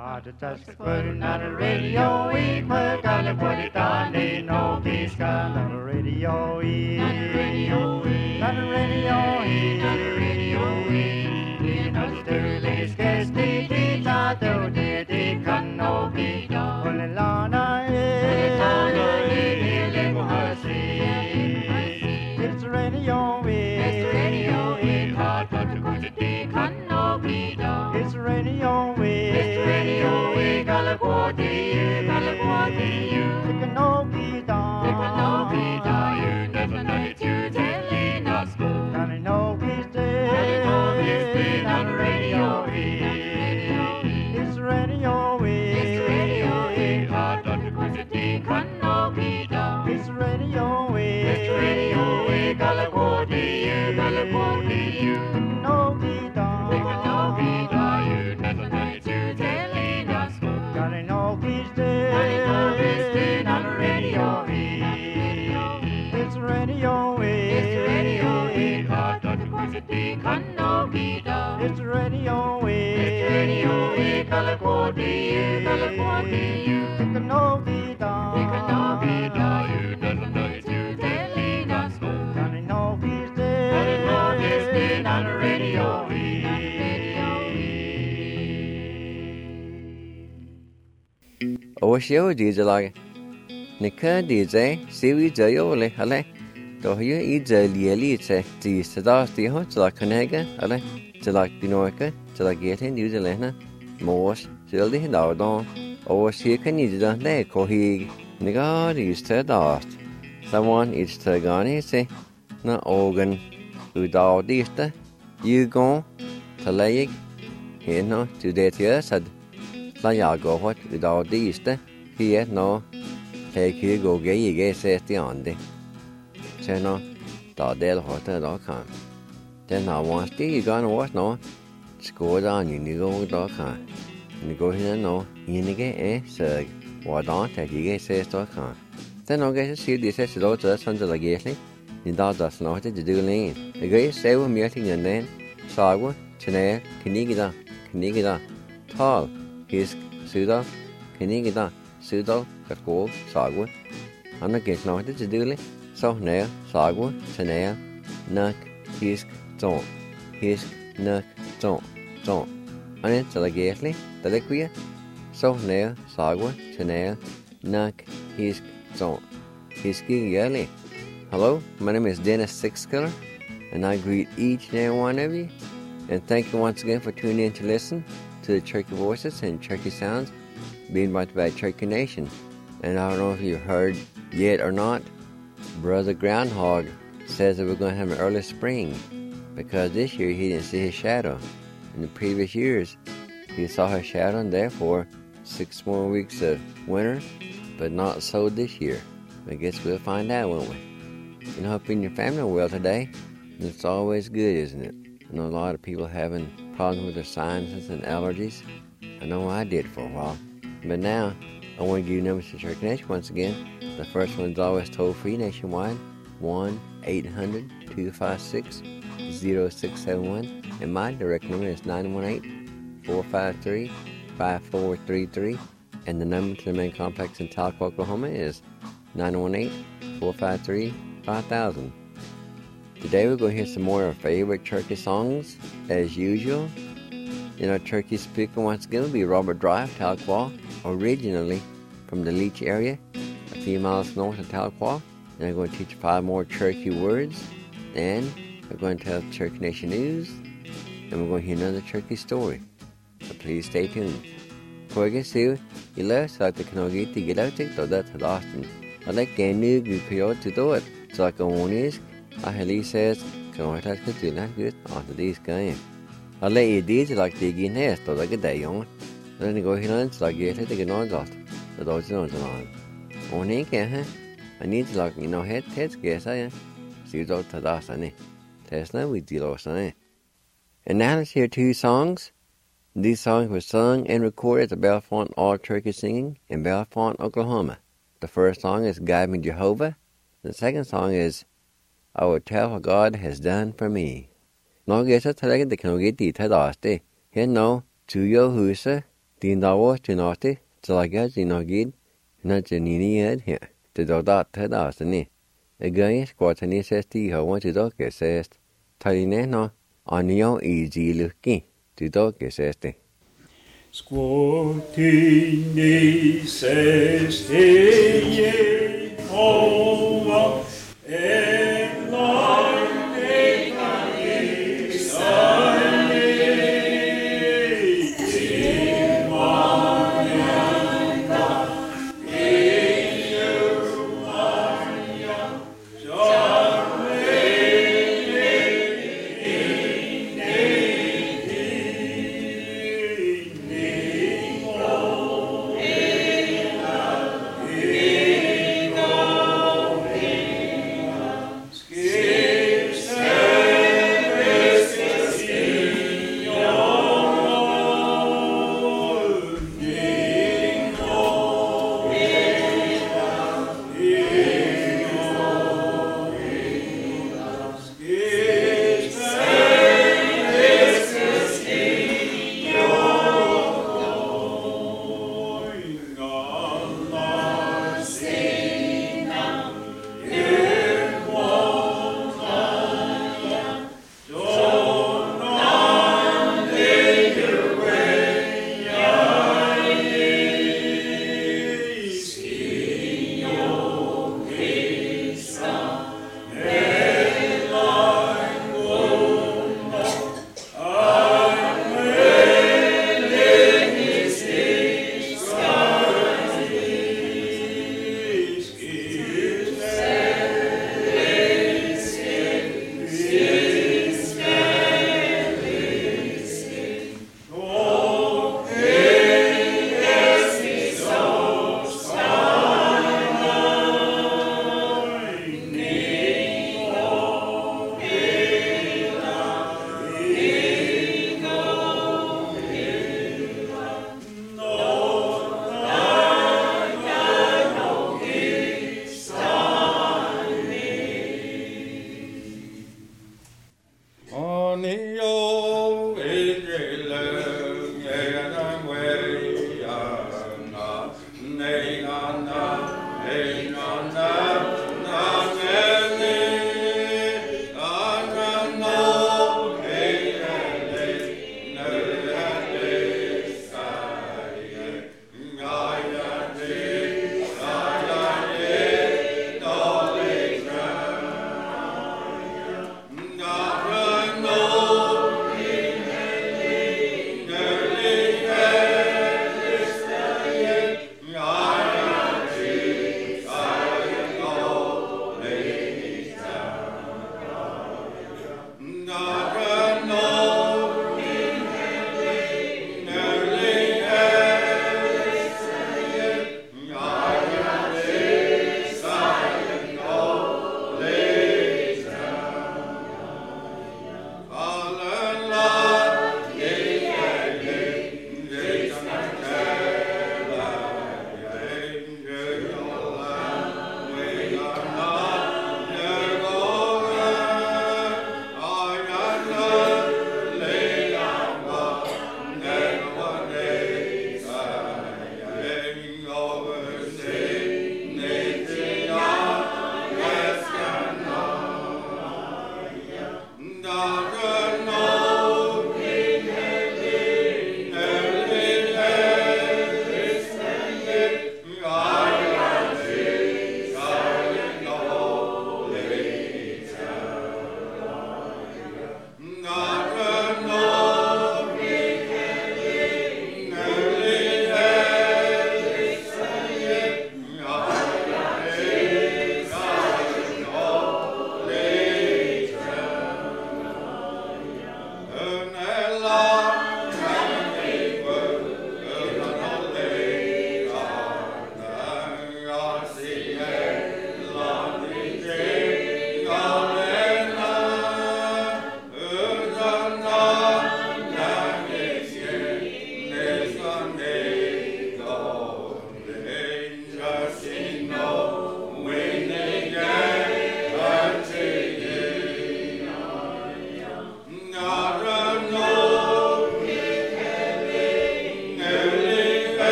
the touch the putting on the radio, we put on the put it on the no peace gun on the radio, on the radio, on the radio, on the radio, in Australia's guest, the tato, the can no be done. Olelana, it's radio, it's radio, hot but the good the can no be done. It's radio, it's radio, California, California, it can no be done. It can no be done. You never know it, you telling us go. And I know he's dead. On the radio, it's radio, it's radio, hot but the good the can no be done. It's radio, California, California, no be done. It can no be done. You never know it, you telling us go. And I know he's dead. I know he's dead on the radio. It's radio, it's radio, hot but the good the can no be done. It's radio, California, California, it can no be done. It can no be done. You never know it, you telling us go. And I know he's dead. And I know he's dead on the radio. Oshio DJ Nika DJ Siwi Jayole Hale Dohio Ija Lielite the Sadasti Hotla Canega Ale Tilak Binoika Tilagetin Uzelena Mors Sildi Hindardon Oshia Canida Ne Kohi Nigard is to dast. Someone is to Gani say Na organ Udaldista Ugon Talayig Hino to that said Layago what Udaldista here no take you go gay says the onde. Channel Dardell Hotel.com. Then I want to you gonna watch no score down you go.com. You go here no you get sir what on that you get says.com. Then I'll get to see this as though just under the gately. You does not to do lean. The great several meeting and then Sawa, Chanel, Kanigida, Tall, his Suda, Kanigida, Sudo, Katko, Sagwa. And I get not to do it. So now, Sagwa, Chanel, Nuck, Hisk, Don't, Hisk, Nuck, Don't. And it's a gately, the liquia. So now, Sagwa, Chanel, Nuck, Hisk, Don't, Hiski Yelly. Hello, my name is Dennis Sixkiller, and I greet each and every one of you. And thank you once again for tuning in to listen to the Cherokee Voices and Cherokee Sounds being brought by Cherokee Nation. And I don't know if you heard yet or not, Brother Groundhog says that we're going to have an early spring because this year he didn't see his shadow. In the previous years, he saw his shadow, and therefore 6 more weeks of winter, but not so this year. I guess we'll find out, won't we? You know, hoping your family are well today. It's always good, isn't it? I know a lot of people having problems with their sinuses and allergies. I know I did for a while. But now, I want to give you numbers to Cherokee Nation once again. The first one's always toll-free nationwide, 1-800-256-0671. And my direct number is 918-453-5433. And the number to the main complex in Tahlequah, Oklahoma is 918-453-5000. Today we're going to hear some more of our favorite Cherokee songs, as usual. In our Cherokee speaker once again will be Robert Drive, Tahlequah, originally from the Leech area, a few miles north of Tahlequah. And I'm going to teach 5 more Cherokee words. Then we're going to tell Cherokee Nation news, and we're going to hear another Cherokee story. So please stay tuned. Before we get started, you love so that can get to get out to that Austin. I like a new good to do it. So like a one is, I says, can I touch the two not good after this game? I let you do it like the again here, so like a day on. Then you go here and so I get it again on that. The dogs are on. Only can, I need to like, heads guess I am. See those to us, I Tesla with the loss, I. And now let's hear 2 songs. These songs were sung and recorded at the Bellefonte All Cherokee Singing in Bellefonte, Oklahoma. The first song is Guide Me Jehovah. The second song is I Will Tell What God Has Done For Me. Nå gæster talaga det kan jo get dit had aste. Here no to your husa Din dawa chinati, talaga jinogid, na janini ed here, to do that head asani. Again, squatani sesti hawa to do gesest, taline no, anio easy looking, to do gesesti. Squatini sesti ye hova, and Lord take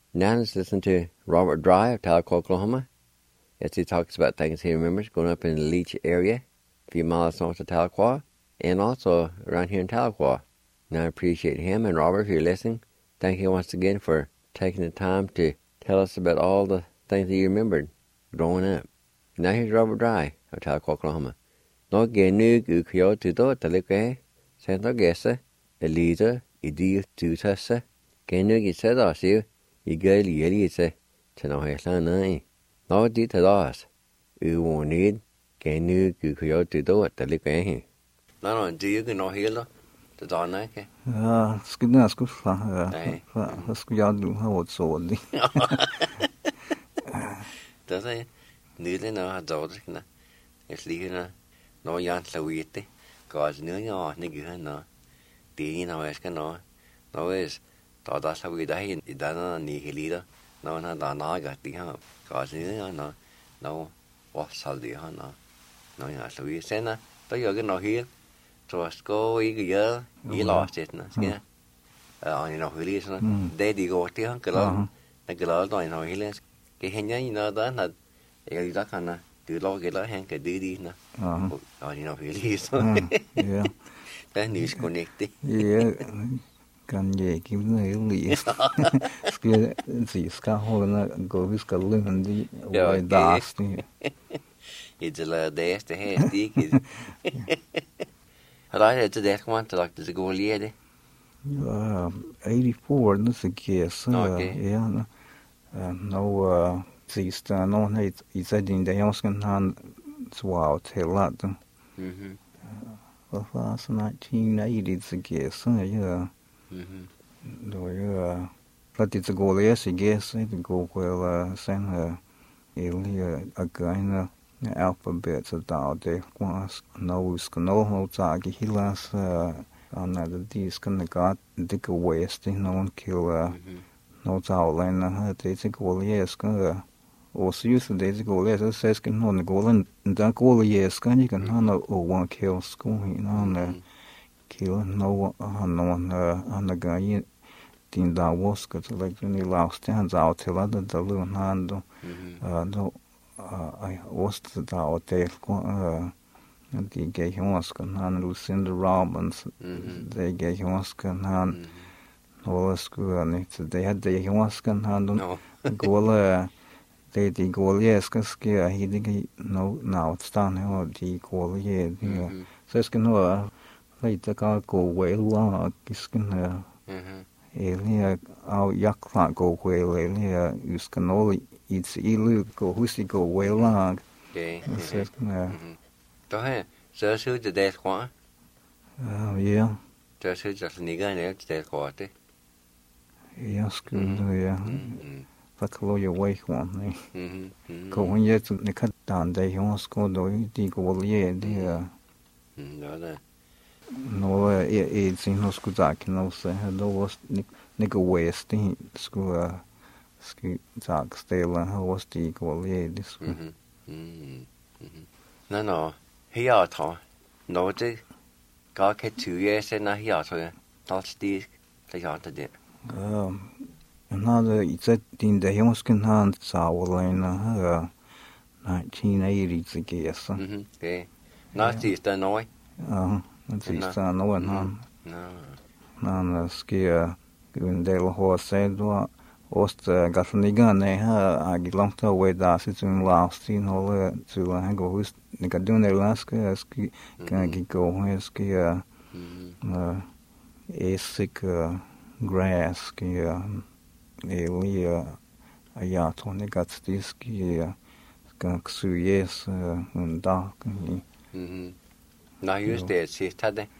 Now let's listen to Robert Dry of Tahlequah, Oklahoma, as he talks about things he remembers growing up in the Leech area, a few miles north of Tahlequah, and also around here in Tahlequah. Now I appreciate him and Robert, if you're listening. Thank you once again for taking the time to tell us about all the things that you remembered growing up. Now here's Robert Dry of Tahlequah, Oklahoma. Nó ghé nu gu khyo tu to Tahlequah, sen to gesa, Elisa, Idi tu tasa, ghé nu gi sa da siu, I gai li elisa, tano he sa nai. Nó di ta das, wo need, ghé nu gu khyo tu to Tahlequah. Nó di gu no hilo, ta da na ke. Skulle jag du ha åt så det. Det är nyligen när jag dåde kna. Jag ligger när jag slawite. Gas nu jag nigga na. Det när jag ska nå. Nå är då slawida I dana ni helida. Nå na da naga det ha. Gas nu jag na. Nå vad sal det ha na. Nå jag slawite sen då jag nå hel. Så ska I göra I last det na. Ska I nå helida så. Det det går till han klar. Det klar då I nå helida. Cái hình như nó đó là cái đó là từ lo cái đó hàng cái đi nè rồi nó phải đi rồi cái này connect kan ge kim ne li ske si ska hola go vi ska lön di oi das ni it's a day to have stick har det det kommer att lagt det går lede 84 nu så ges ja no sista no I said in the Jonsken han swau till that. Well, that's 1980 så ges ja. Då för det går läs I ges det går väl sen Elia again alphabet så där det was no ska no tag hilas another this kan got the west no one kill no taulen det går läs ska och så just det går läs så ska någon gå den går läs kan kan han one kill school någon kill no han guy din da was ska så like ni last hands out till other the little hand no I was the hotel de gav hon han Lucinda Robbins de gav hon han och skulle inte det hade hon han då går det går jag ska hitta no stan och de går jag så ska nog lite gå väl kisken Elia au jakla go well Elia ska nog it's ilu go husi go well lag đó hè sơ sơจะได้ขวา yeah จะสอจะนี่ก็เนี่ยจะได้ขวาดิ yeah skulle ja faklo ju way one nej go when you to ne kat dan dei hon sko do di go lie di đó là no sin no skutak no se do was ne go west di sko ski tak stela was di go lie di sko no here to no det går kan 2 år sen na her så der stig det har det another it's at din the Jonsken han Sauerlina 1980 så ges det sista noi sista noi han ska en del har sett då ost gasnigane agi långt away där sitter last in håller så han går hus ni kan do det laska ski kan gå ski esic grass ski Elia ja tone gatstiski kan suyes und da na just det sista det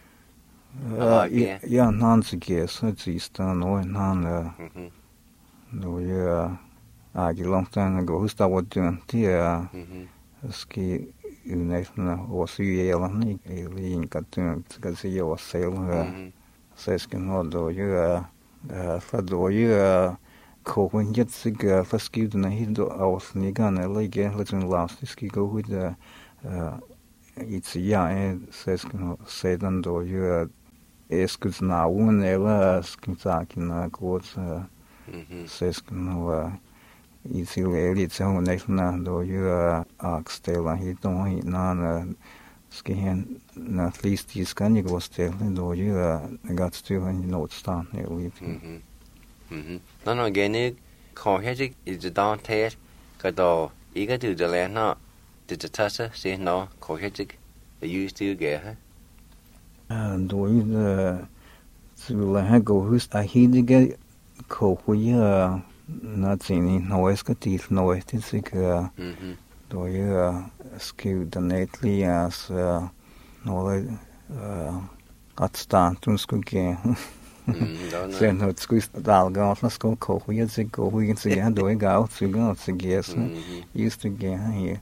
ja han så ges sista noi han no ja agi långt han går hus där vad du det ski unäsna och suyela ni Elin kan ska se jag sel så ska nog då ju för då ju kohen jet sig för skuden hit då aus nigan läge liten last ski go with the it's ja så ska nog sedan då ju eskuds na un eller skinsakin kort Says no easy lady so nation do you ask still he don't na skin at least is can you go still do you got still and not stand leave. No again cohetic is the down test kado eager to the land no did the tassa say no cohetic you still get her and do you so go who's I heed get ko nothing no es katif no es tisik do you skill the netly as no at stand tun skuke sen no squeeze dal go na sko ko we sig go we can see do go to go to guess used to get here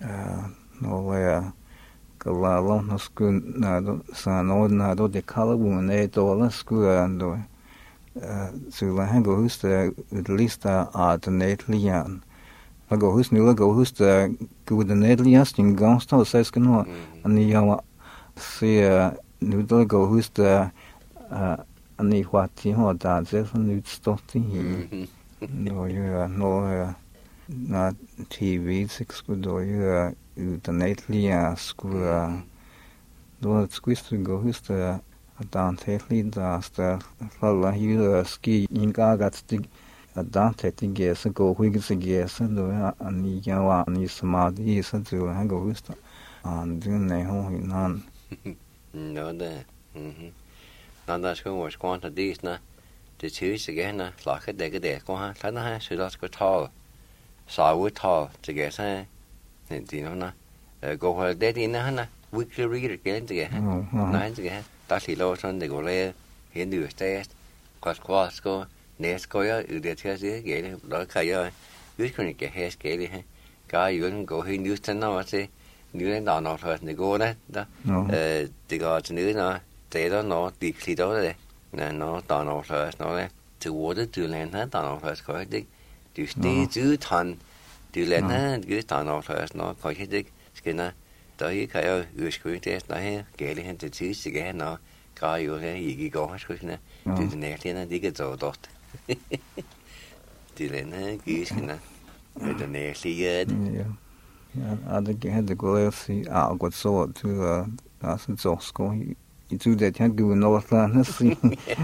no ko la lo no sku na do sa no na do de color one e do la sku and so la go who's at least alternately and go who's new go who's good netly asking gonst says no and you see new go who's and the what you that says new stuff no you no not TV 6 good or you alternately school do squeeze to go who's Dante the falla you ski in got the Dante guess go wigs guess and yawa and is smadi is to go with and then they home none no there that's going was going to this na the choose again na like a dig there go ha na so that's go tall so we tall to guess you know na go where they in na weekly reader again to get nine to get that's he low son they go there he do test quas go next go ya the test again đó khai ơi cứ con cái hết cái đi ha cái you go he news to know say new lên đó nó thôi they go đấy đó thì có cho nữ nó thế đó nó đi khi đó đấy nè nó đó nó thôi nó đấy từ water từ lên hết đó nó thôi có cái từ stay từ thằng từ lên hết cứ đó nó thôi nó có cái cái na tới khai ơi cứ test này cái đi hết từ chữ cái nó cái you này gì go hết cái nè từ này thì nó đi cái chỗ đó từ lên hết cứ cái nè từ này thì other had the go see got so to that's so school you do that can't do no plan see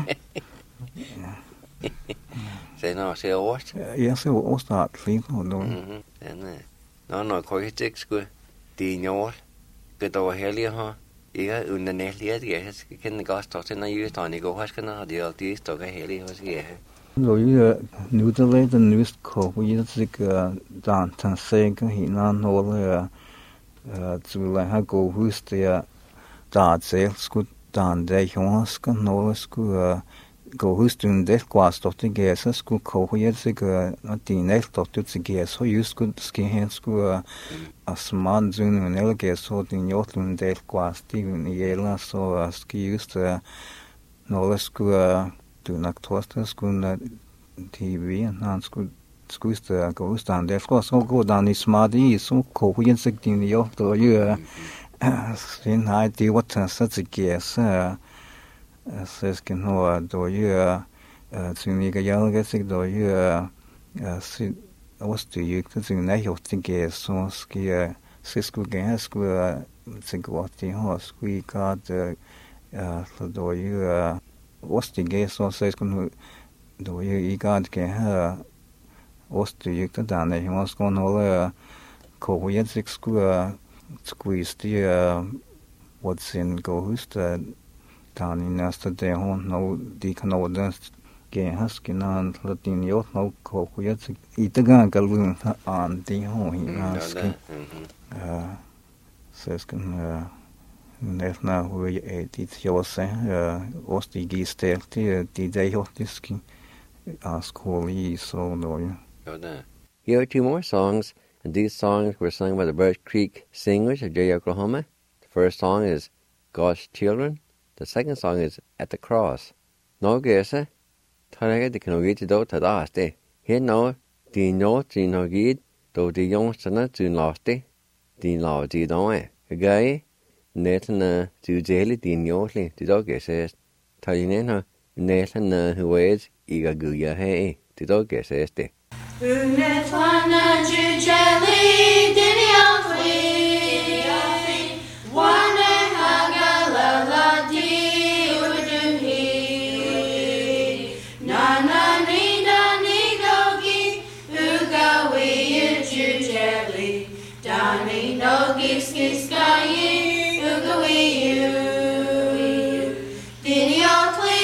say no say what yes it will start clean no no coi cái school đi nhau cái tàu heli ha iga unna neliet ge cái gas to na yu to ni go has kana deal this to cái heli has ge rồi new the latest news ko we is dan tan say cái hiện nan no zu la ha go who's the da ze sku dan de hons kan no sku go who's doing this quas to the gas sku ko we is not the next to the gas so use good skin hands sku a smart zone ne gas so the yotlun de quas the yela so ski used no sku du nak tosta skunda TV and skusta go stand there so go down is smadi so ko yin sik din yo to you sin hai di what such a guess says can no do you sini ga yal ga sik do you sit was to you to sing na yo think so ski sisku ga sku sik what the horse we got so do you Ostige så says kun då I got ke ha ostige ta dane he was going all ko yet six squeeze the what's in go who's the down in nasta de hon no di kano den ke haskinan latin yo no ko yet itaga galun an di hon he ask says kun Nefna we dit jose ostige stelti di day hotiski ask holy so no. Here are two more songs, and these songs were sung by the Birch Creek Singers of Jay, Oklahoma. The first song is God's Children. The second song is At the Cross. No gese, tanaga de kanogit do tadaste. Here no, di no tinogid do di yongstana tun laste. Di law di doe. Gay Nathan to daily din yotli, the dog says, Talinena, Nathan who waits, Iga Guya hey. Tidoques este. Unetwana jujeli diniafli, wane hagalala di uduhi, nana nida nidogi, ugawi jujeli, dani nogi skiskayi, ugawi diniafli.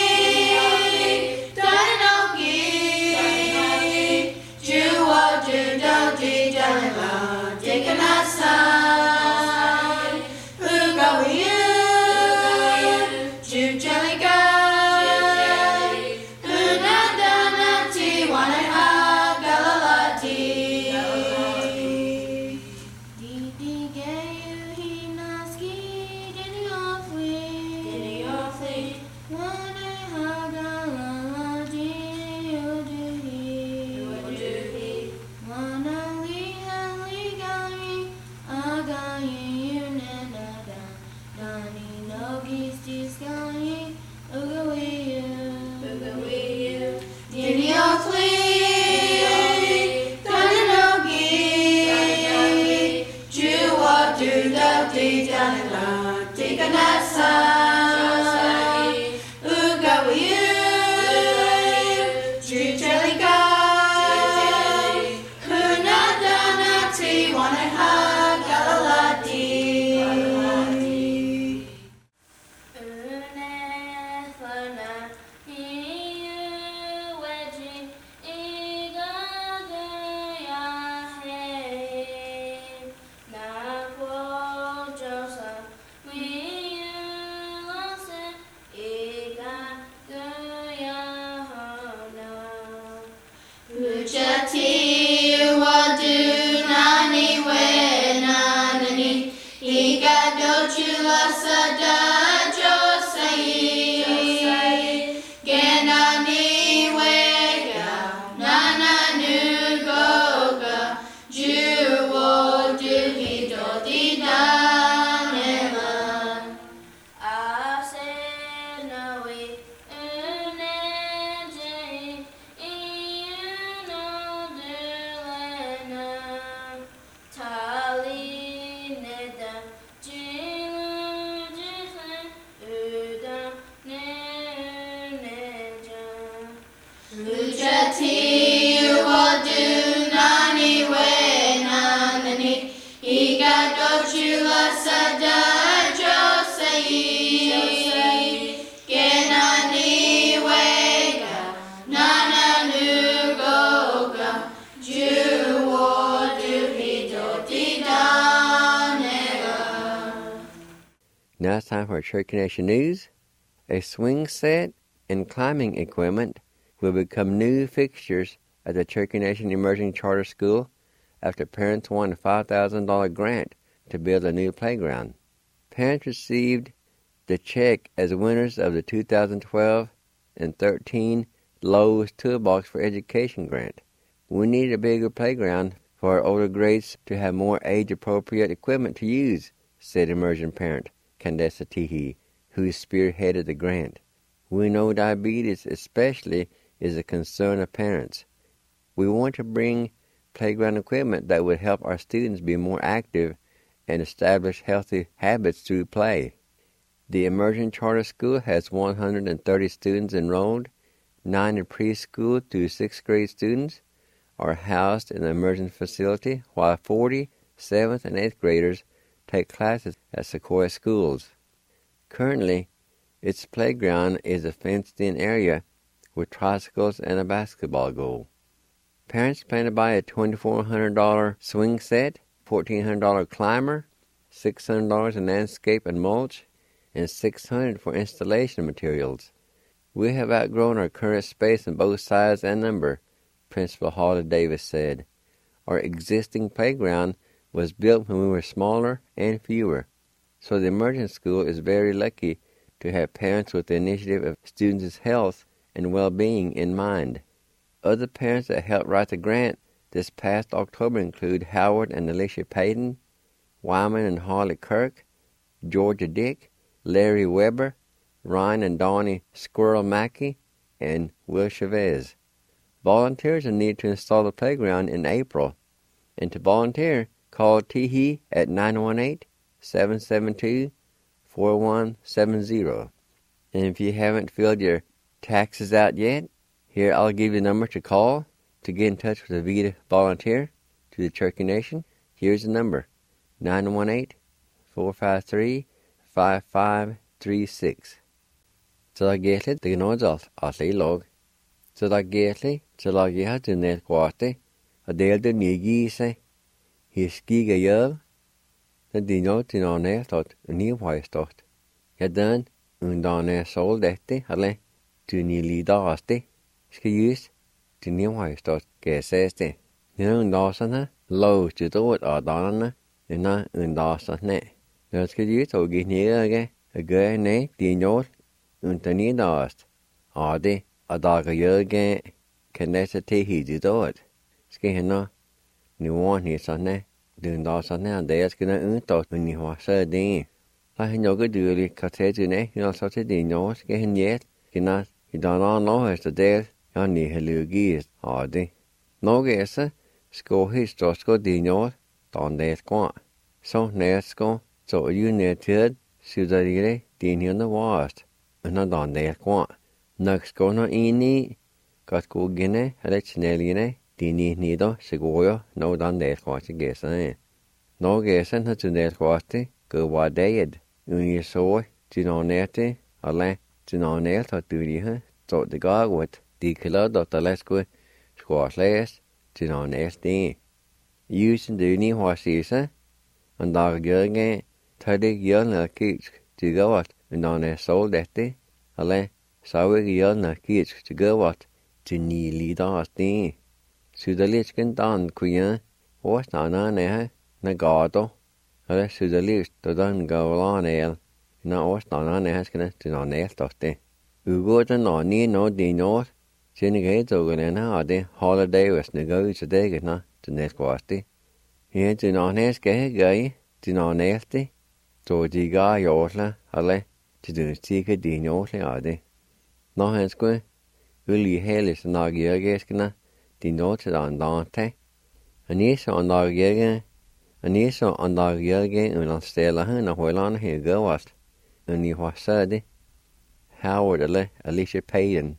Now it's time for Cherokee Nation News. A swing set and climbing equipment will become new fixtures at the Cherokee Nation Emerging Charter School after parents won a $5,000 grant to build a new playground. Parents received the check as winners of the 2012 and 13 Lowe's Toolbox for Education grant. We need a bigger playground for our older grades to have more age-appropriate equipment to use, said emerging parent Candessa Teehee, who spearheaded the grant. We know diabetes especially is a concern of parents. We want to bring playground equipment that would help our students be more active and establish healthy habits through play. The Emerging Charter School has 130 students enrolled. 9 in preschool through 6th grade students are housed in the emerging facility, while 40 7th and 8th graders take classes at Sequoia schools. Currently, its playground is a fenced-in area with tricycles and a basketball goal. Parents plan to buy a $2,400 swing set, $1,400 climber, $600 in landscape and mulch, and $600 for installation materials. We have outgrown our current space in both size and number, Principal Holly Davis said. Our existing playground was built when we were smaller and fewer, so the emerging school is very lucky to have parents with the initiative of students' health and well-being in mind. Other parents that helped write the grant this past October include Howard and Alicia Payton, Wyman and Holly Kirk, Georgia Dick, Larry Weber, Ryan and Donnie Squirrel Mackey, and Will Chavez. Volunteers are needed to install the playground in April. And to volunteer, call Teehee at 918-772-4170. And if you haven't filled your taxes out yet, here I'll give you a number to call to get in touch with a Vida volunteer to the Cherokee Nation. Here's the number, 918-453-5536. Så da gætligt, det er noget alt i log. Så da gætligt, så lag jeg har til net kvarte, og delte nigi sig. Her skiger jøl, så de noget til noget næstot, og nivhøjstot. Jeg den, undan sol dette, eller til ni lidaste, skal just til nivhøjstot, gæsæste. Når undaserne, lov til dårligt addanerne, når undaserne. Når skal just og give nærige, og gøre næ, de noget, undan nidast. Og det, og der kan jøge, kan næste til hide dårligt. Skal hende, nu er han sådan, den der sådan, der skal der udtåt, men jeg har så det. Der han jo ikke dyrligt, kan tage til næ, når så til det noget, skal han hjælp, kan der, i den anden lovhøjste del, jeg ni har løgget, og det. Nogle er så, skal helt skal det noget, den der skår. Så nært skal, så jo nært tid, så der er det hende varst, under den der skår. Nok skal når en i, godt gå genne, eller snælgene, de ni der, så går jeg, når den der skår til gæserne. Når gæserne har til der skår til, går var det, uden jeg så, til når nærte, eller til når nært har du lige, så det går godt. De kalder det, der lad skår slæs, til når nært det. Jusen det ni har sig, og der gør det, tager det hjørne kitsk til godt, når nært så dette, eller så vil hjørne kitsk til godt, til ni lider af det. Sydalitsken dan kuyen, og snarere nære, nagado, eller sydalits, der den gavlan el, når snarere nære skal til når nært af det. Ugoden når ni når det når, siden jeg tog af det holiday hvis det går ud til det, når det næste her til når nære skal gøre, til når nært det, så de gør jordla, eller til den stikke de jordla af det. Når han skulle, vil I hele så nok jørgæskene, de når til den dante. Og ni så andre jørgen, og ni så andre jørgen, og den stiller hende og højlerne her gøvast. Og ni har så det. Howard eller Alicia Payton,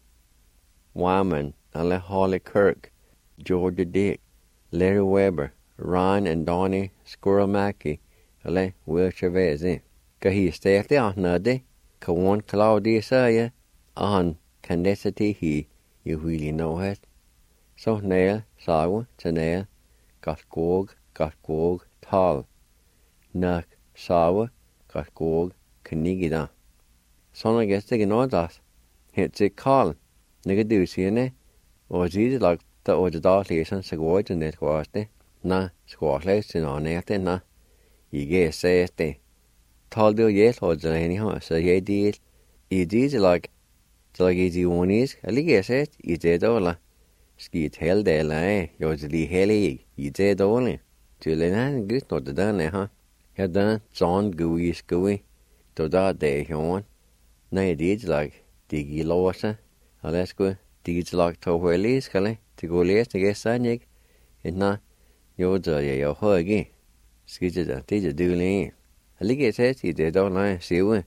Wyman eller Holly Kirk, Georgia Dick, Larry Weber, Ryan and Donnie Squirrel Mackey, eller Will Chavez. Kan hi stært det af det, kan one Claudia sige, og han kan næste til hi, i hvile noget. Så næl, sage til næl, godt gåg, tal. Nok, sage, godt gåg, knigida. Sådan er det ikke noget der. Helt til Karl, ikke du siger det, og sige lag, der er det der læser, så går det net godt det. Nå, skal læse til noget nært det, nå. I kan sige det. Tal det hjælp, og det er her, så jeg det. I det lag, så i det unisk, og lige sige, i det dårlig. Skidt hele det eller af, jo det lige hele i det dårlig. Til en anden gud, når det der er her. Jeg der sådan gui, då der det her. Nej, det er lag, det giver lov sig. Og lad os gå, det giver lag til at læse, skal det gå læse, det kan sige ikke. Nå, jo, det er jeg høj ikke. Skidt det er dårligt. Og lige at sige, det er dårligt, siger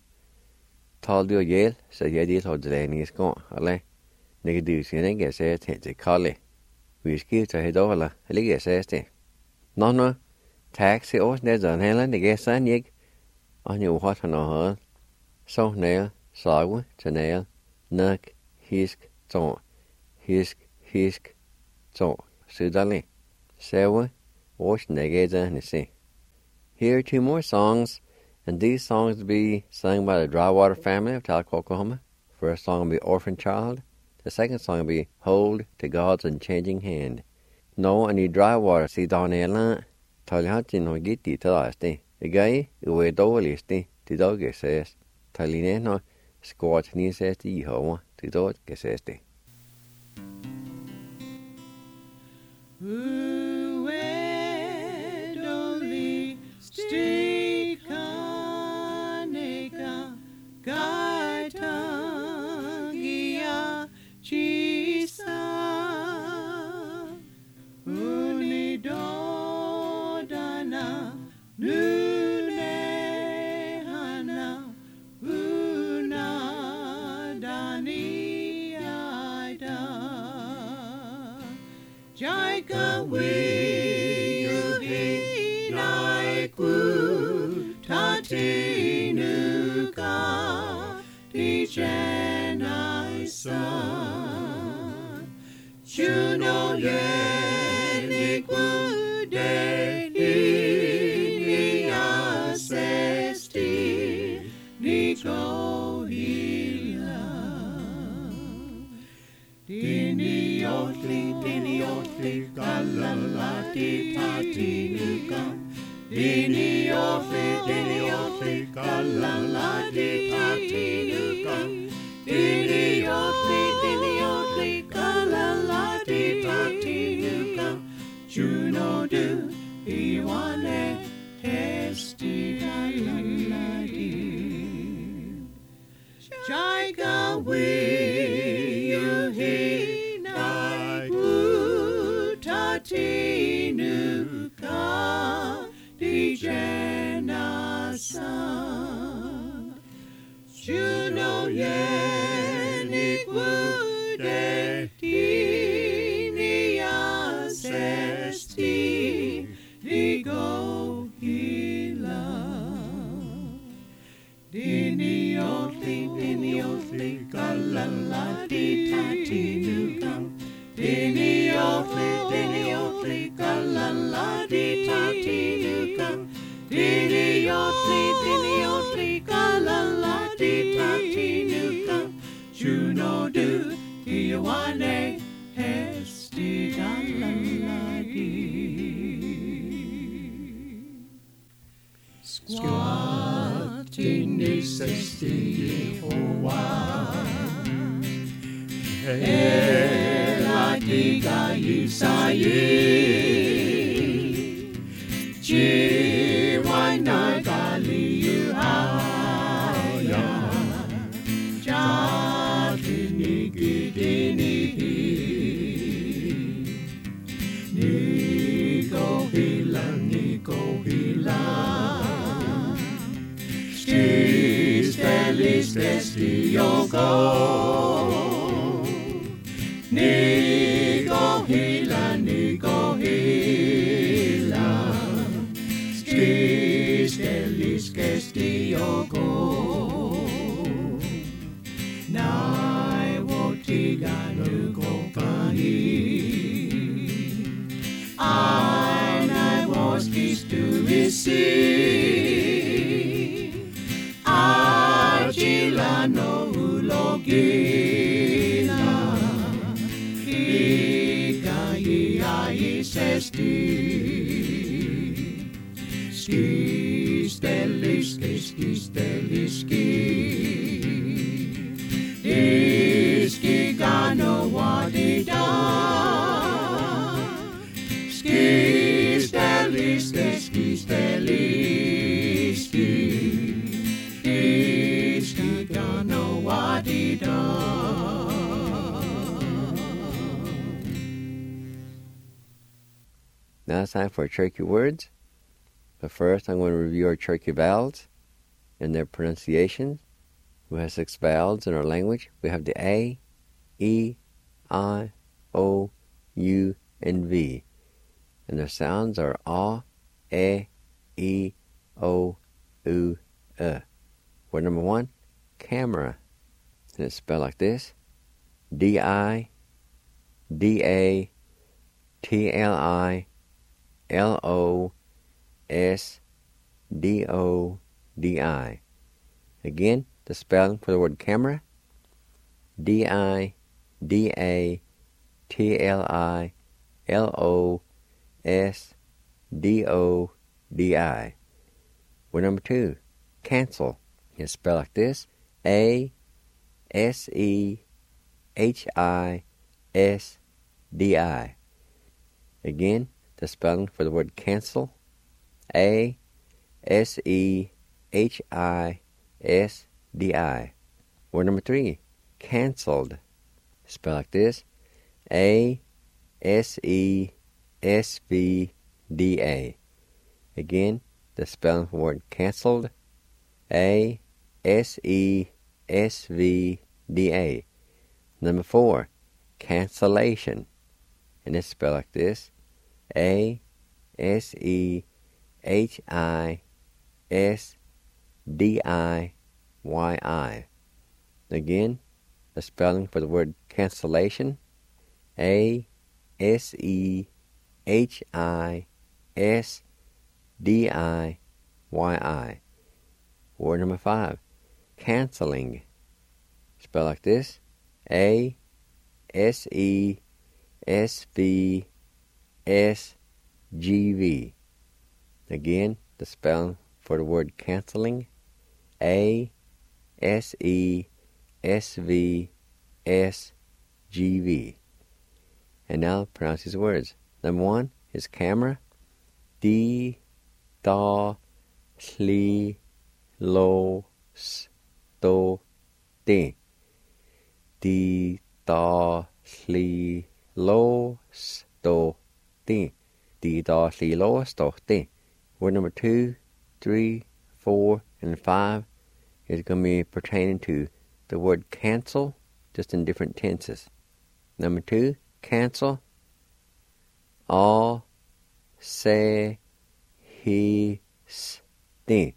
tal du hjælp, så jeg det har det i skår, eller ikke du siger ikke, jeg siger til Kalle. Vi skifter helt over, eller ikke jeg siger det. Nå, taxi også næsten heller, det kan sige ikke. Og nu har han noget. Så næl, sage til næl, nok, hisk, så, sydali. Save, også nægge det se. Here are 2 more songs. And these songs will be sung by the Drywater family of Talcott, Oklahoma. First song will be Orphan Child. The second song will be Hold to God's Unchanging Hand. No, and the Drywater see down there, Talhatin or Gitti to last day. The guy, who were dårligste, det dog says. Talineno, squat ni says the Jehovah, det dog says det. Gaitagia, Jesus. Unidodana Nunehana Unadani Ida Jaika Wiyuhi Naiku Tatinuka Tichenai San Chuno Yenikwu Dini galalati tatinuka. Dini galalati tatinuka. Dini galalati tatinuka. Juno du iwane hesti galalati. Jaiga wiyuhi Tinuka Dijenasa Juno Yenikwude Dinias Esti Digo Hila Diniotli Galalati Tatinuka Diniotli galalati tatinuka. Diniotli galalati tatinuka. Juno du iwane hesti galalati. Squatini sesti Yehowa. Diga Yisayi Jiwana Gali Yuhaya Jatini Gidini Niko Hila Stistelis Testi Yoko Nigo hila, stistelis gestiogo. Nai wotiga nugo kahi. Nai woskis tu isi. Agila no ulogi. Iski gano wadida. Iski gano wadida. Now it's time for Cherokee words. But first, I'm going to review our Cherokee vowels and their pronunciations. We have 6 vowels in our language. We have the A, E, I, O, U, and V. And their sounds are A, E, O, U, Word number 1, camera. And it's spelled like this: D-I, D-A, T-L-I, L-O-S-D-O-D-I. Again, the spelling for the word camera: D-I-D-A-T-L-I-L-O-S-D-O-D-I. Word number 2, cancel. It's spelled like this: A-S-E-H-I-S-D-I. Again, the spelling for the word cancel: A-S-E-H-I-S-D-I. Word number 3, canceled. Spelled like this: A-S-E-L-L-E-D. A-S-V-D-A. Again, the spelling for the word canceled, A-S-E-S-V-D-A. Number 4, cancellation. And it's spelled like this, A-S-E-H-I-S-D-I-Y-I. Again, the spelling for the word cancellation, A-S-E-H-I-S-D-I-Y-I. Word number 5, canceling. Spelled like this, A-S-E-S-V-S-G-V. Again, the spelling for the word canceling, A-S-E-S-V-S-G-V. And now pronounce these words. Number 1 is camera, D-Da-Sli-Lo-S-Do-Di. D-Da-Sli-Lo-S-Do-Di. D-Da-Sli-Lo-S-Do-Di. Word number 2, 3, 4, and 5 is going to be pertaining to the word cancel, just in different tenses. Number 2, cancel. A-Se-His-Di.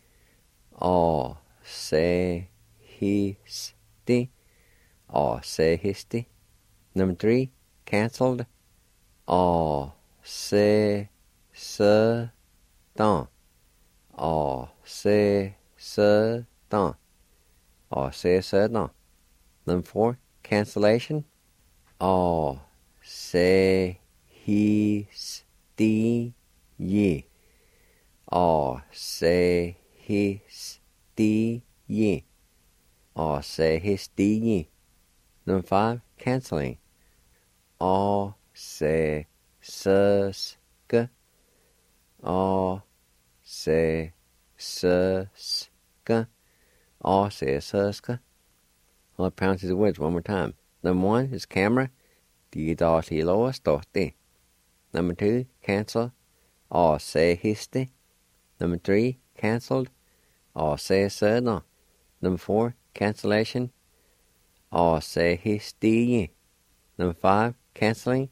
A-Se-His-Di. A-Se-His-Di. Number 3, cancelled. A-Se-Se-Dan. A-Se-Se-Dan. A-Se-Se-Dan. Number 4, cancellation. A-Se-His-Di-Yi. A-Se-His-Di-Yi. A-Se-His-Di-Yi. Number 5, cancelling. A-Se-Sus-Ka. A-Se-Sus-Ka. A-Se-Sus-Ka. I'll pronounce these words one more time. Number 1 is camera. D-Da-Sli-Lo-S-Do-Di. Number 2, cancel. A-Se-His-Di. Number 3, cancelled. A-Se-Se-Dan. Number 4, cancellation. A-Se-His-Di-Yi. Number 5, cancelling.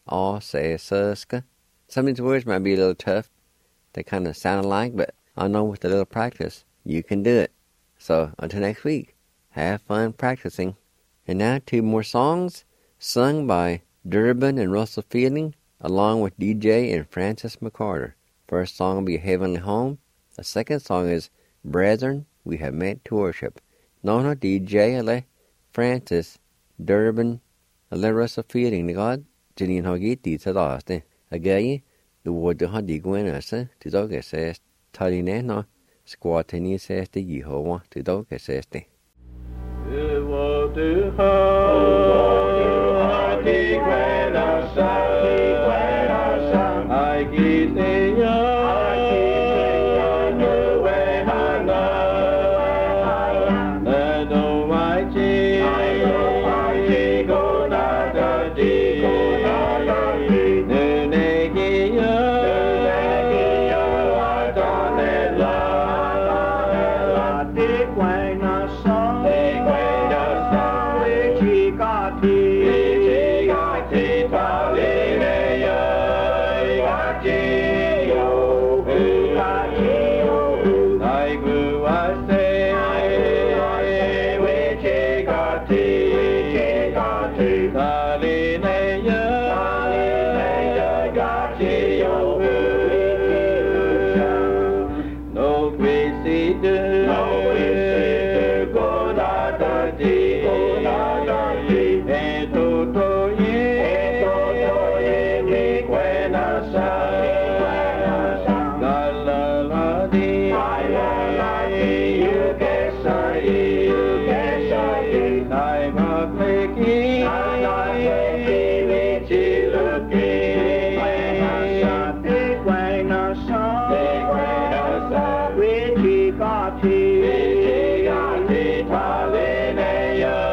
A-Se-Sus-Ka. Some of these words might be a little tough. They kind of sound alike, but I know with a little practice, you can do it. So, until next week, have fun practicing. And now 2 more songs sung by Durbin and Russell Fielding, along with DJ and Francis McCarter. First song will be Heavenly Home. The second song is Brethren, We Have Met to Worship. Nono DJ ale Francis Durbin ale Russell Fielding God Jinin Hogi Di Sadaste. Again, the word the Hadi Gwenasa to dog says Taline no squatini says the Yehovah to dog says the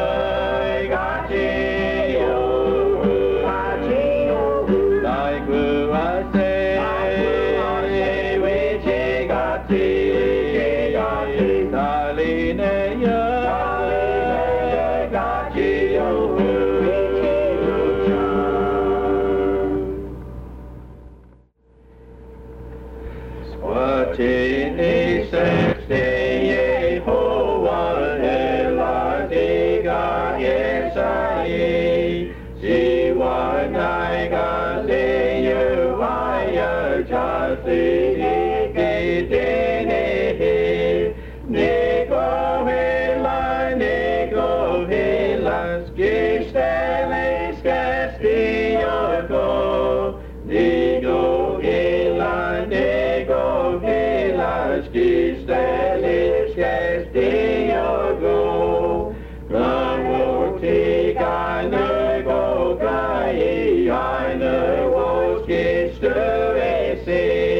Like tini sexte Yehovah hela diga Yesai siwa naiga seyu vaya jati gitene Nico Velas Gisteles Castillo Nico Velas Gisteles Castillo Gramotika Nego Gai Eine was Gistuese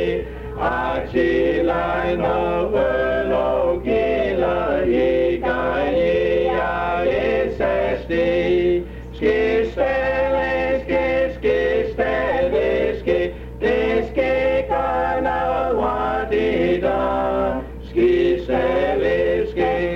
Achilino Velo Gila Yigaia Esesti Skisteles Deske Kana Wadida Skisteles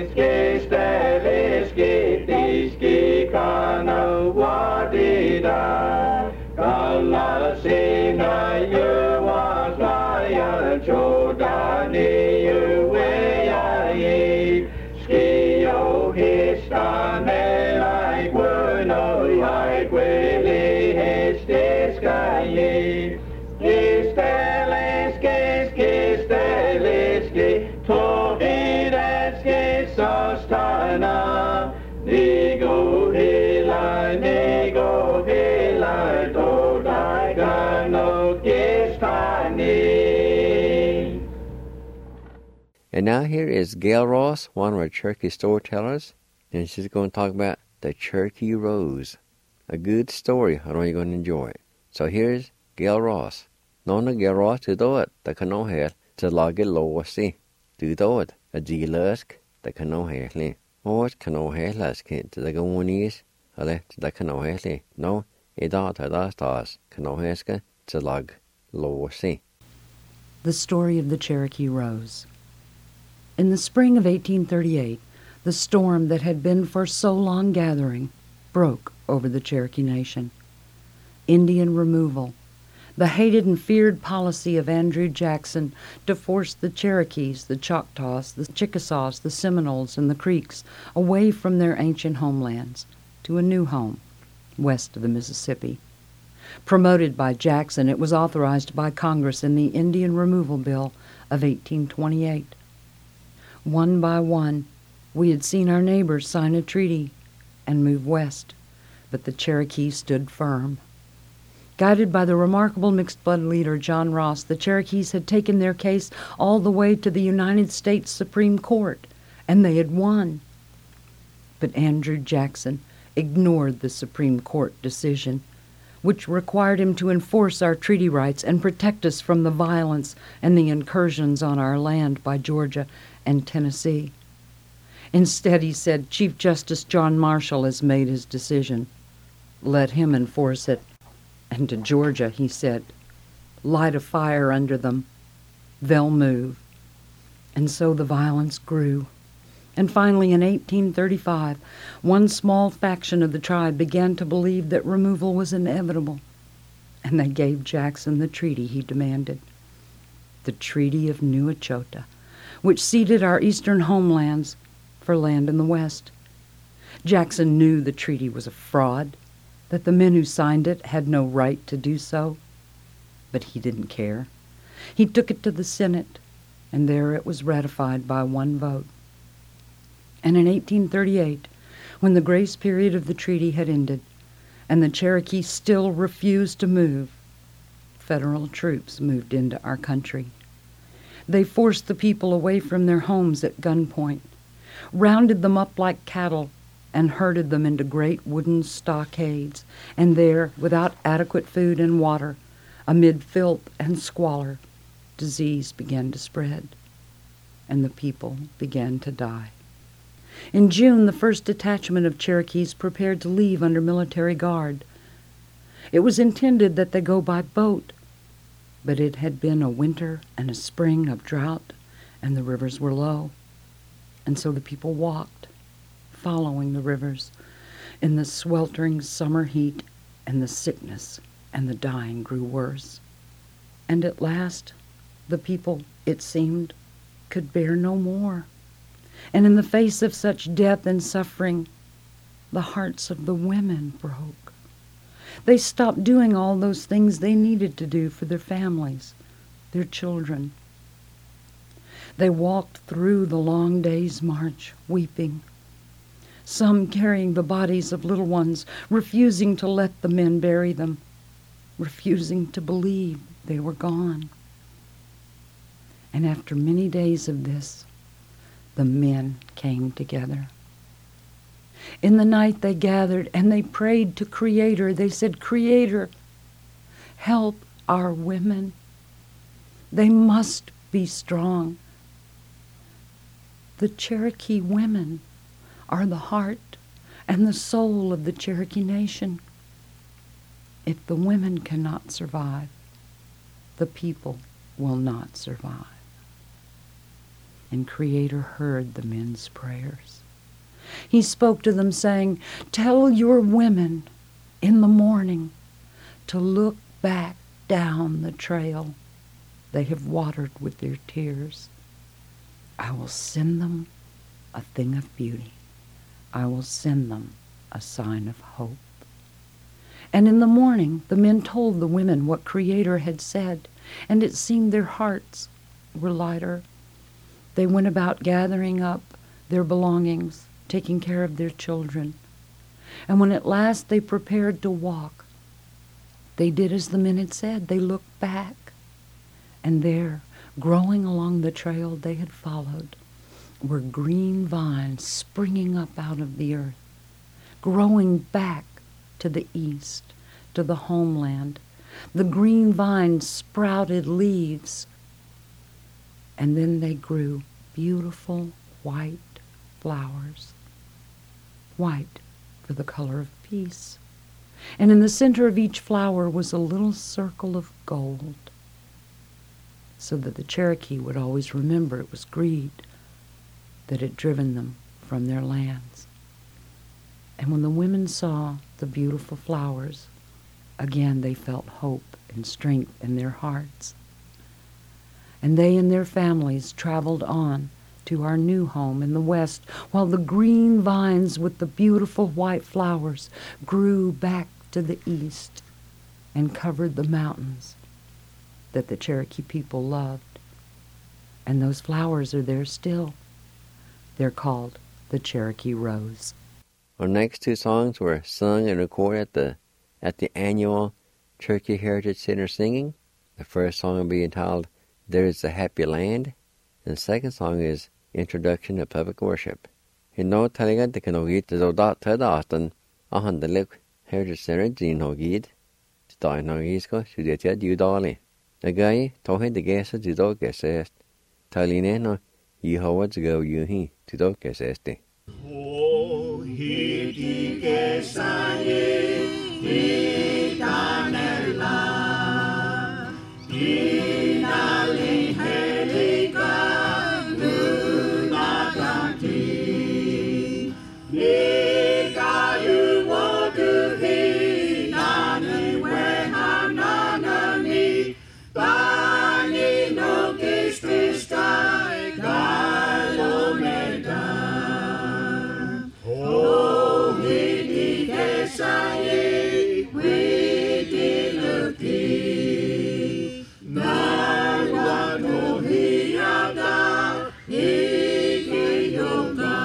Diski Kana Wadida Kala Sina Yuwagaya Jordani Uwea Skio Histane Aiguno Aiguili Hestiskaye Gisteleski Tohideski Sostana Nigo Hila Dodaigano Gistani. And now here is Gail Ross, one of our Cherokee storytellers, and she's going to talk about the Cherokee Rose. A good story. I know you're going to enjoy it. So here's Gail Ross. Nona Gail Ross to do it, the canoe hair, to log it low see. To do it, a G-lusk, the canoe hair, or canoe hair lusk, to the goonies, to the canoe hair, no, a dot at our stars, canoe hairska, to log low see. The story of the Cherokee Rose. In the spring of 1838, the storm that had been for so long gathering broke over the Cherokee Nation. Indian removal, the hated and feared policy of Andrew Jackson to force the Cherokees, the Choctaws, the Chickasaws, the Seminoles, and the Creeks away from their ancient homelands to a new home west of the Mississippi. Promoted by Jackson, it was authorized by Congress in the Indian Removal Bill of 1828. One by one, we had seen our neighbors sign a treaty and move west, but the Cherokee stood firm. Guided by the remarkable mixed-blood leader John Ross, the Cherokees had taken their case all the way to the United States Supreme Court, and they had won. But Andrew Jackson ignored the Supreme Court decision, which required him to enforce our treaty rights and protect us from the violence and the incursions on our land by Georgia and Tennessee. Instead, he said, Chief Justice John Marshall has made his decision. Let him enforce it. And to Georgia, he said, light a fire under them. They'll move. And so the violence grew. And finally, in 1835, one small faction of the tribe began to believe that removal was inevitable. And they gave Jackson the treaty he demanded. The Treaty of New Echota, which ceded our eastern homelands for land in the west. Jackson knew the treaty was a fraud, that the men who signed it had no right to do so. But he didn't care. He took it to the Senate, and there it was ratified by one vote. And in 1838, when the grace period of the treaty had ended, and the Cherokee still refused to move, federal troops moved into our country. They forced the people away from their homes at gunpoint, rounded them up like cattle, and herded them into great wooden stockades, and there, without adequate food and water, amid filth and squalor, disease began to spread, and the people began to die. In June, the first detachment of Cherokees prepared to leave under military guard. It was intended that they go by boat, but it had been a winter and a spring of drought, and the rivers were low, and so the people walked, following the rivers, in the sweltering summer heat, and the sickness and the dying grew worse. And at last, The people, it seemed, could bear no more. And in the face of such death and suffering, the hearts of the women broke. They stopped doing all those things they needed to do for their families, their children. They walked through the long day's march, weeping, some carrying the bodies of little ones, refusing to let the men bury them, refusing to believe they were gone. And after many days of this, the men came together. In the night they gathered and they prayed to Creator. They said, Creator, help our women. They must be strong. The Cherokee women are the heart and the soul of the Cherokee Nation. If the women cannot survive, the people will not survive. And Creator heard the men's prayers. He spoke to them saying, tell your women in the morning to look back down the trail they have watered with their tears. I will send them a thing of beauty. I will send them a sign of hope. And in the morning, the men told the women what Creator had said, and it seemed their hearts were lighter. They went about gathering up their belongings, taking care of their children. And when at last they prepared to walk, they did as the men had said. They looked back, and there, growing along the trail they had followed, were green vines springing up out of the earth, growing back to the east, to the homeland. The green vines sprouted leaves, and then they grew beautiful white flowers, white for the color of peace. And in the center of each flower was a little circle of gold, so that the Cherokee would always remember it was greed that had driven them from their lands. And when the women saw the beautiful flowers, again they felt hope and strength in their hearts. And they and their families traveled on to our new home in the west, while the green vines with the beautiful white flowers grew back to the east and covered the mountains that the Cherokee people loved. And those flowers are there still. They're called the Cherokee Rose. Our next two songs were sung and recorded at the annual Cherokee Heritage Center singing. The first song will be entitled There's a Happy Land, and the second song is Introduction to Public Worship. In no talaga de kanogid de zodat tadatan ahan de luk Heritage Center din hogid de dai nogisko sudetia diudali. The guy tohe de gesa judo gesest. Taline no Yehovah to go yuhi judo gesesti. Oh, hiti kesanye hitanela hinali helika lunakanti nikayu wokuhi nani wehananani bani no kististai galomeda. Oh, hiti kesaye witi luki narwa no hiyada iki yoga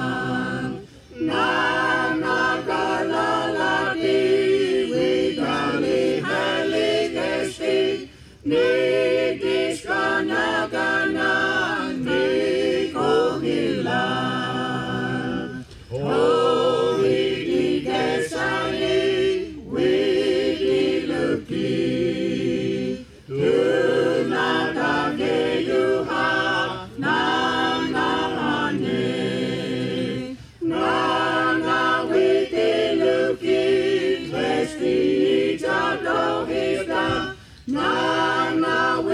nana galalaki wigali halikesti nidiskanagana nikohila. Oh, witi kesaye witi luki tunakage yuha nanahane nana witi luki vesti itadohista nana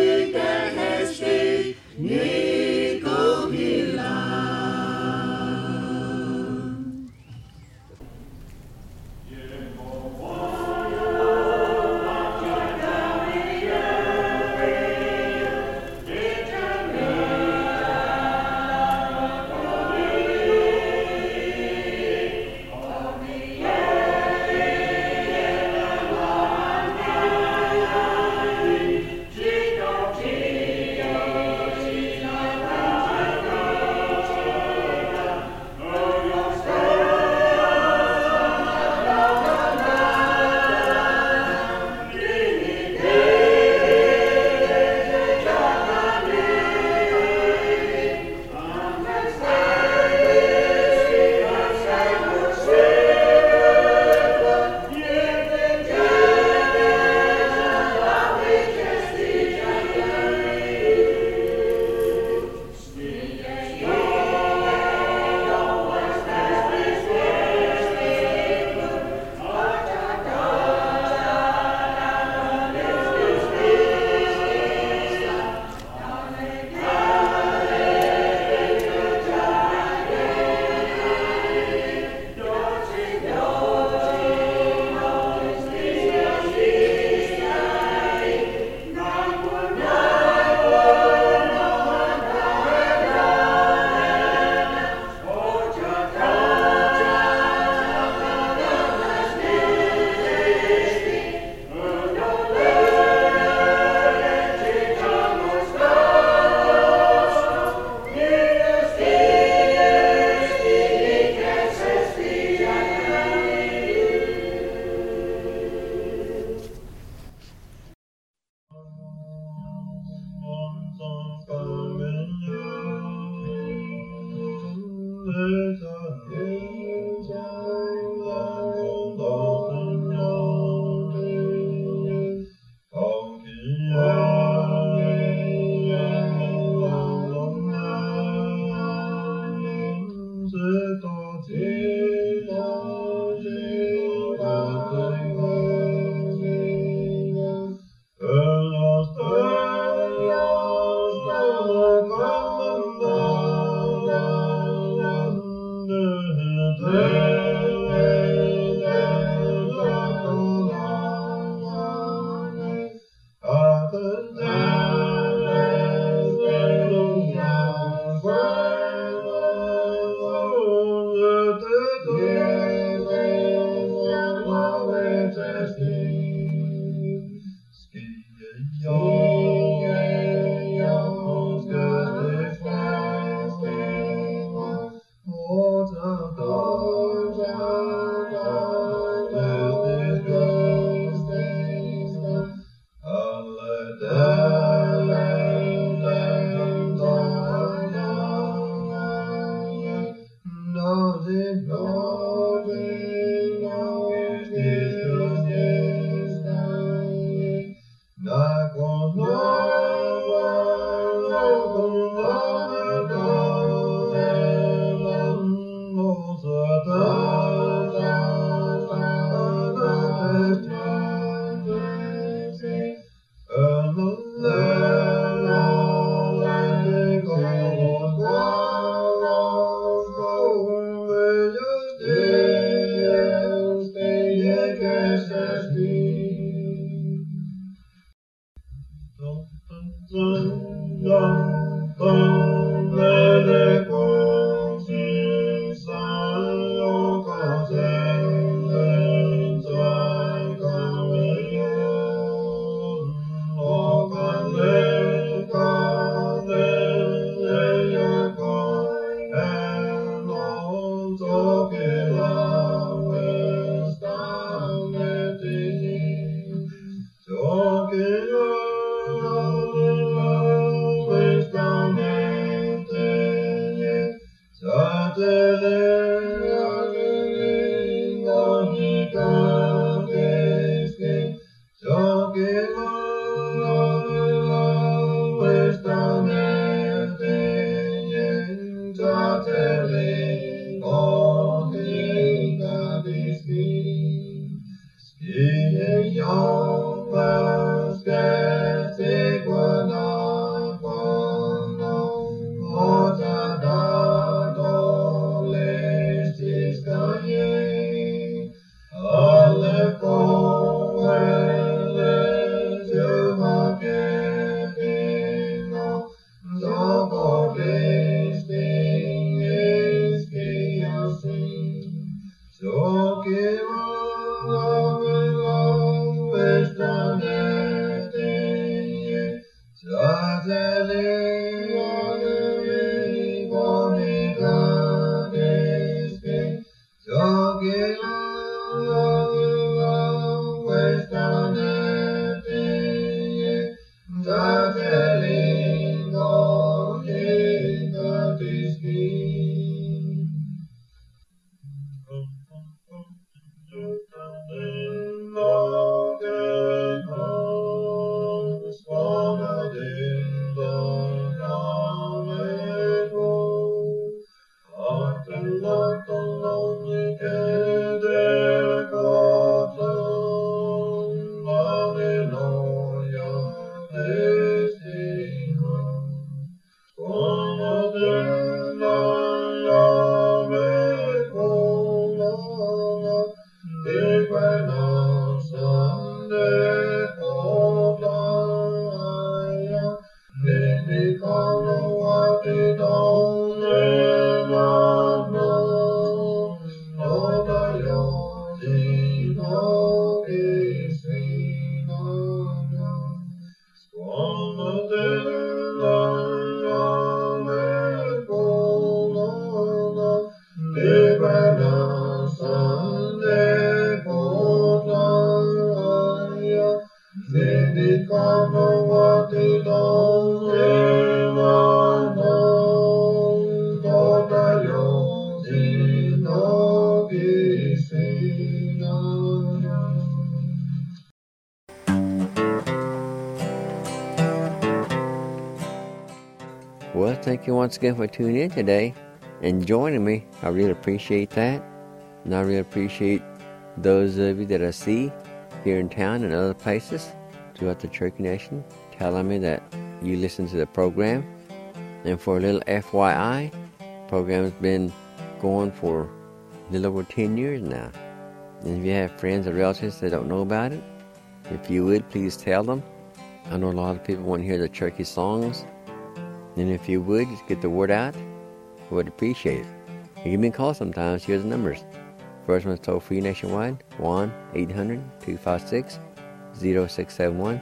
Well, thank you once again for tuning in today and joining me. I really appreciate that. And I really appreciate those of you that I see here in town and other places throughout the Cherokee Nation telling me that you listen to the program. And for a little FYI, the program has been going for a little over 10 years now. And if you have friends or relatives that don't know about it, if you would, please tell them. I know a lot of people want to hear the Cherokee songs. And if you would, just get the word out, I would appreciate it. You give me a call sometimes. Here's the numbers. First one's toll free nationwide, 1-800-256-0671.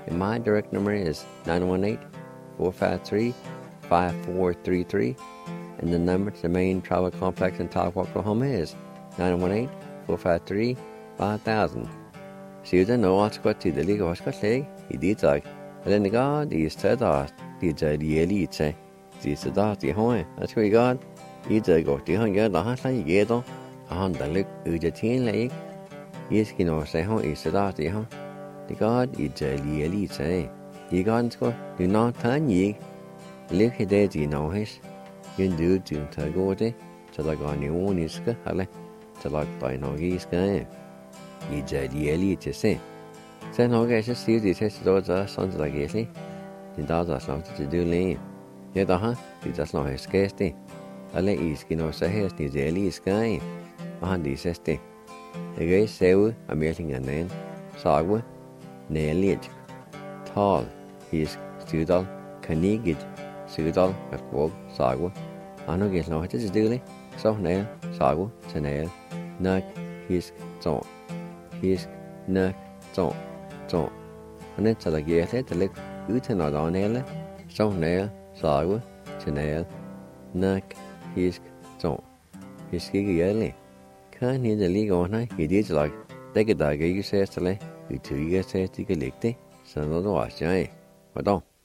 And my direct number is 918-453-5433. And the number to the main travel complex in Tahlequah, Oklahoma is 918-453-5000. See the no what's got to the league what's got leg, he did like. And then the God is said that the elite say, this is the home. That's where God, either go to hang the heart like you get on the look, the teen leg. Yes, you know, say home is the home. The God is the elite say, you got go, do not turn ye. Look at that, you know his. You do to go there, to like on your own is good, to like by no geese guy. You just elite to say. Sen no guys just see the test those sons like Gately. The dollars not to do lane. Yet, he does not have scarcity. I let you skin or say, here's the elite sky. On the sesty. A gay sail, a melting and then, sagwa, nail it. Tall, he is studal, canigid, sudal, a quog, sagwa. I know get no his duly, so nail, sagwa, to nail, nuck, his zone. His nuck, zone. And then to the get it, the lick, uten or down nail, so nail, sagwa, to nail, nuck, his zone. His giggy early. Can't hear the league on night, he did like, take a dog, you say, to lay, you 2 years says to get licked, so no watch, eh? But don't.